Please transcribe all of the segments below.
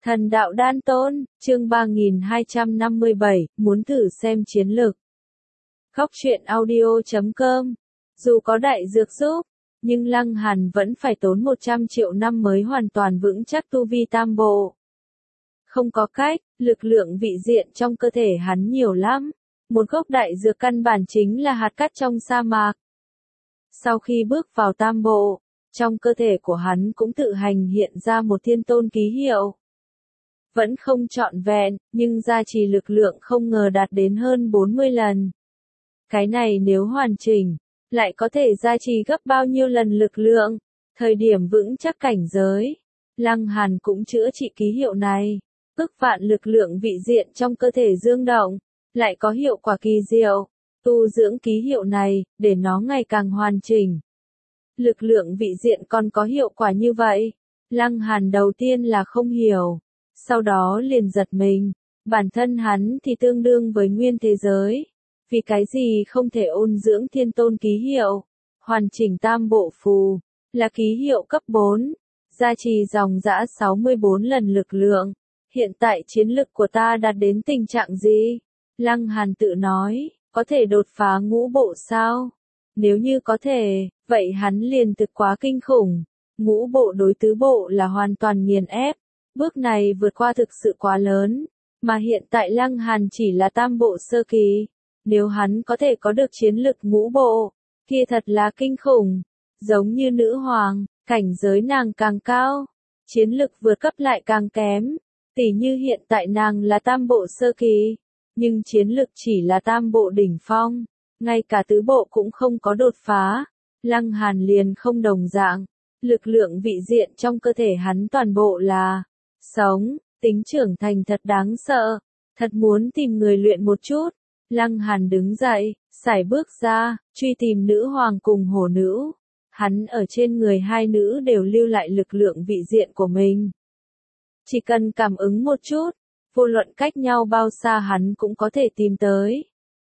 Thần đạo đan tôn, chương 3257, muốn thử xem chiến lược. Góc truyện audio.com. Dù có đại dược giúp, nhưng Lăng Hàn vẫn phải tốn 100 triệu năm mới hoàn toàn vững chắc tu vi tam bộ. Không có cách, lực lượng vị diện trong cơ thể hắn nhiều lắm. Một gốc đại dược căn bản chính là hạt cát trong sa mạc. Sau khi bước vào tam bộ, trong cơ thể của hắn cũng tự hành hiện ra một thiên tôn ký hiệu. Vẫn không trọn vẹn, nhưng gia trì lực lượng không ngờ đạt đến hơn 40 lần. Cái này nếu hoàn chỉnh, lại có thể gia trì gấp bao nhiêu lần lực lượng, thời điểm vững chắc cảnh giới. Lăng Hàn cũng chữa trị ký hiệu này, ức vạn lực lượng vị diện trong cơ thể dương động, lại có hiệu quả kỳ diệu, tu dưỡng ký hiệu này, để nó ngày càng hoàn chỉnh. Lực lượng vị diện còn có hiệu quả như vậy, Lăng Hàn đầu tiên là không hiểu. Sau đó liền giật mình, bản thân hắn thì tương đương với nguyên thế giới. Vì cái gì không thể ôn dưỡng thiên tôn ký hiệu, hoàn chỉnh tam bộ phù, là ký hiệu cấp 4, gia trì dòng dã 64 lần lực lượng. Hiện tại chiến lực của ta đạt đến tình trạng gì? Lăng Hàn tự nói, có thể đột phá ngũ bộ sao? Nếu như có thể, vậy hắn liền thực quá kinh khủng. Ngũ bộ đối tứ bộ là hoàn toàn nghiền ép. Bước này vượt qua thực sự quá lớn, mà hiện tại Lăng Hàn chỉ là tam bộ sơ kỳ. Nếu hắn có thể có được chiến lực ngũ bộ, kia thật là kinh khủng. Giống như nữ hoàng, cảnh giới nàng càng cao, chiến lực vượt cấp lại càng kém. Tỉ như hiện tại nàng là tam bộ sơ kỳ, nhưng chiến lực chỉ là tam bộ đỉnh phong, ngay cả tứ bộ cũng không có đột phá. Lăng Hàn liền không đồng dạng, lực lượng vị diện trong cơ thể hắn toàn bộ là sống, tính trưởng thành thật đáng sợ, thật muốn tìm người luyện một chút. Lăng Hàn đứng dậy, sải bước ra, truy tìm nữ hoàng cùng hổ nữ. Hắn ở trên người hai nữ đều lưu lại lực lượng vị diện của mình. Chỉ cần cảm ứng một chút, vô luận cách nhau bao xa hắn cũng có thể tìm tới.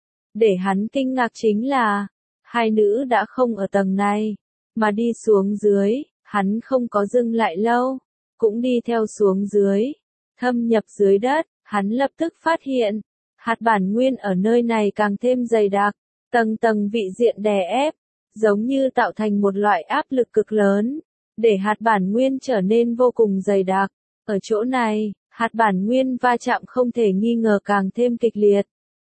Để hắn kinh ngạc chính là, hai nữ đã không ở tầng này, mà đi xuống dưới, hắn không có dừng lại lâu. Cũng đi theo xuống dưới, thâm nhập dưới đất, hắn lập tức phát hiện, hạt bản nguyên ở nơi này càng thêm dày đặc, tầng tầng vị diện đè ép, giống như tạo thành một loại áp lực cực lớn, để hạt bản nguyên trở nên vô cùng dày đặc. Ở chỗ này, hạt bản nguyên va chạm không thể nghi ngờ càng thêm kịch liệt.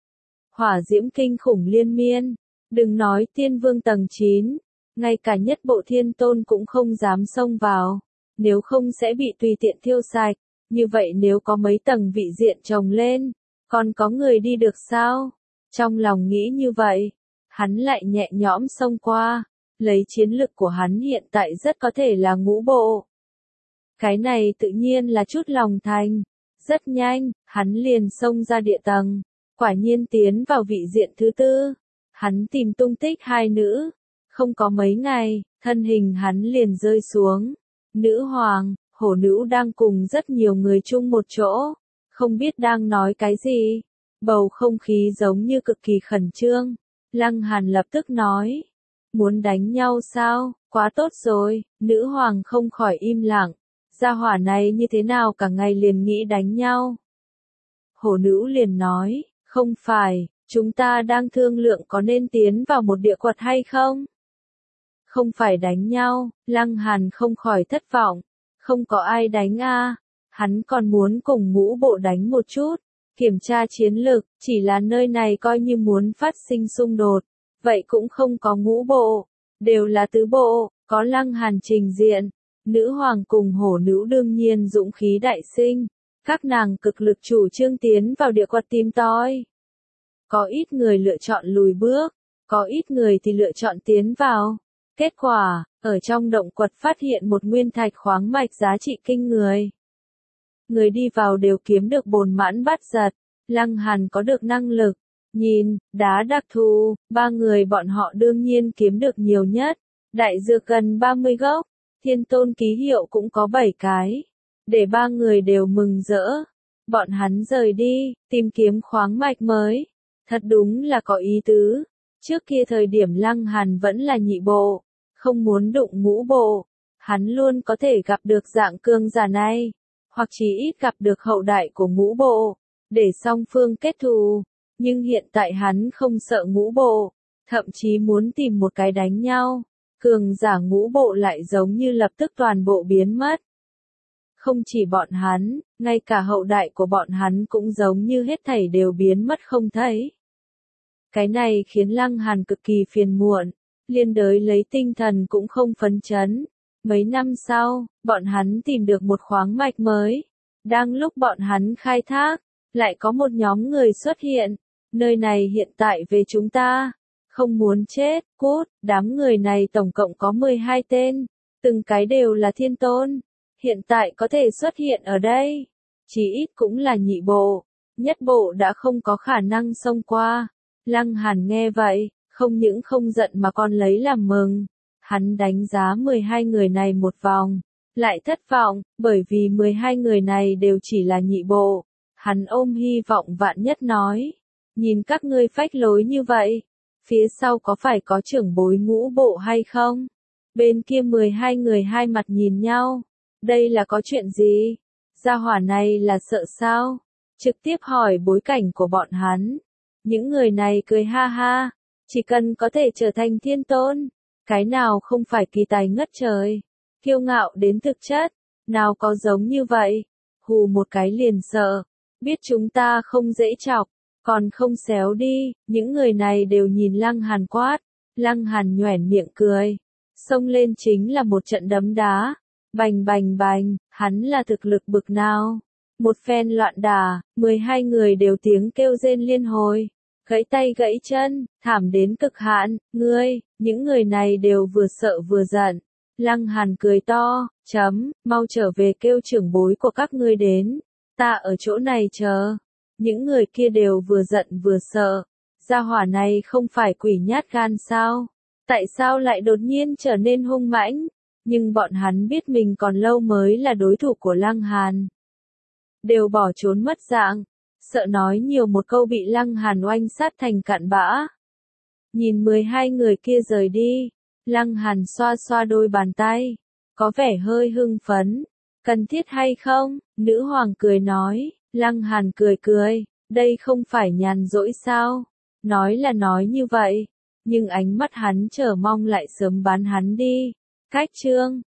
Hỏa diễm kinh khủng liên miên, đừng nói tiên vương tầng 9, ngay cả nhất bộ thiên tôn cũng không dám xông vào. Nếu không sẽ bị tùy tiện thiêu sạch, như vậy nếu có mấy tầng vị diện chồng lên, còn có người đi được sao? Trong lòng nghĩ như vậy, hắn lại nhẹ nhõm xông qua, lấy chiến lực của hắn hiện tại rất có thể là ngũ bộ. Cái này tự nhiên là chút lòng thành, rất nhanh, hắn liền xông ra địa tầng, quả nhiên tiến vào vị diện thứ tư. Hắn tìm tung tích hai nữ, không có mấy ngày, thân hình hắn liền rơi xuống. Nữ hoàng, hổ nữ đang cùng rất nhiều người chung một chỗ, không biết đang nói cái gì. Bầu không khí giống như cực kỳ khẩn trương. Lăng Hàn lập tức nói, muốn đánh nhau sao, quá tốt rồi. Nữ hoàng không khỏi im lặng, gia hỏa này như thế nào cả ngày liền nghĩ đánh nhau. Hổ nữ liền nói, không phải, chúng ta đang thương lượng có nên tiến vào một địa quật hay không? Không phải đánh nhau, Lăng Hàn không khỏi thất vọng, không có ai đánh a, hắn còn muốn cùng ngũ bộ đánh một chút, kiểm tra chiến lực, chỉ là nơi này coi như muốn phát sinh xung đột, vậy cũng không có ngũ bộ, đều là tứ bộ, có Lăng Hàn trình diện, nữ hoàng cùng hổ nữ đương nhiên dũng khí đại sinh, các nàng cực lực chủ trương tiến vào địa quật tìm tòi. Có ít người lựa chọn lùi bước, có ít người thì lựa chọn tiến vào. Kết quả, ở trong động quật phát hiện một nguyên thạch khoáng mạch giá trị kinh người. Người đi vào đều kiếm được bồn mãn bát giật. Lăng Hàn có được năng lực, nhìn, đá đặc thù, ba người bọn họ đương nhiên kiếm được nhiều nhất. Đại dược gần 30 gốc, thiên tôn ký hiệu cũng có 7 cái. Để ba người đều mừng rỡ. Bọn hắn rời đi, tìm kiếm khoáng mạch mới. Thật đúng là có ý tứ. Trước kia thời điểm Lăng Hàn vẫn là nhị bộ, không muốn đụng ngũ bộ, hắn luôn có thể gặp được dạng cường giả này. hoặc chí ít gặp được hậu đại của ngũ bộ, để song phương kết thù. Nhưng hiện tại hắn không sợ ngũ bộ, thậm chí muốn tìm một cái đánh nhau. Cường giả ngũ bộ lại giống như lập tức toàn bộ biến mất. Không chỉ bọn hắn, ngay cả hậu đại của bọn hắn cũng giống như hết thảy đều biến mất không thấy. Cái này khiến Lăng Hàn cực kỳ phiền muộn, liên đới lấy tinh thần cũng không phấn chấn. Mấy năm sau, bọn hắn tìm được một khoáng mạch mới. Đang lúc bọn hắn khai thác, lại có một nhóm người xuất hiện. Nơi này hiện tại về chúng ta. Không muốn chết, cút, đám người này tổng cộng có 12 tên. Từng cái đều là thiên tôn. Hiện tại có thể xuất hiện ở đây. Chỉ ít cũng là nhị bộ. Nhất bộ đã không có khả năng xông qua. Lăng Hàn nghe vậy, không những không giận mà còn lấy làm mừng. Hắn đánh giá 12 người này một vòng, lại thất vọng, bởi vì 12 người này đều chỉ là nhị bộ. Hắn ôm hy vọng vạn nhất nói, nhìn các ngươi phách lối như vậy, phía sau có phải có trưởng bối ngũ bộ hay không? Bên kia 12 người hai mặt nhìn nhau, đây là có chuyện gì? Gia hỏa này là sợ sao? Trực tiếp hỏi bối cảnh của bọn hắn. Những người này cười ha ha, chỉ cần có thể trở thành thiên tôn, cái nào không phải kỳ tài ngất trời, kiêu ngạo đến thực chất, nào có giống như vậy, hù một cái liền sợ, biết chúng ta không dễ chọc, còn không xéo đi, những người này đều nhìn Lăng Hàn quát, Lăng Hàn nhoẻn miệng cười, xông lên chính là một trận đấm đá, bành bành bành, hắn là thực lực bực nào. Một phen loạn đả, 12 người đều tiếng kêu rên liên hồi, gãy tay gãy chân, thảm đến cực hạn, những người này đều vừa sợ vừa giận. Lăng Hàn cười to, mau trở về kêu trưởng bối của các ngươi đến, ta ở chỗ này chờ. Những người kia đều vừa giận vừa sợ, gia hỏa này không phải quỷ nhát gan sao? Tại sao lại đột nhiên trở nên hung mãnh? Nhưng bọn hắn biết mình còn lâu mới là đối thủ của Lăng Hàn. Đều bỏ trốn mất dạng, sợ nói nhiều một câu bị Lăng Hàn oanh sát thành cặn bã. Nhìn 12 người kia rời đi, Lăng Hàn xoa xoa đôi bàn tay, có vẻ hơi hưng phấn. Cần thiết hay không? Nữ hoàng cười nói, Lăng Hàn cười cười, đây không phải nhàn rỗi sao? Nói là nói như vậy, nhưng ánh mắt hắn chờ mong lại sớm bán hắn đi. Cách chương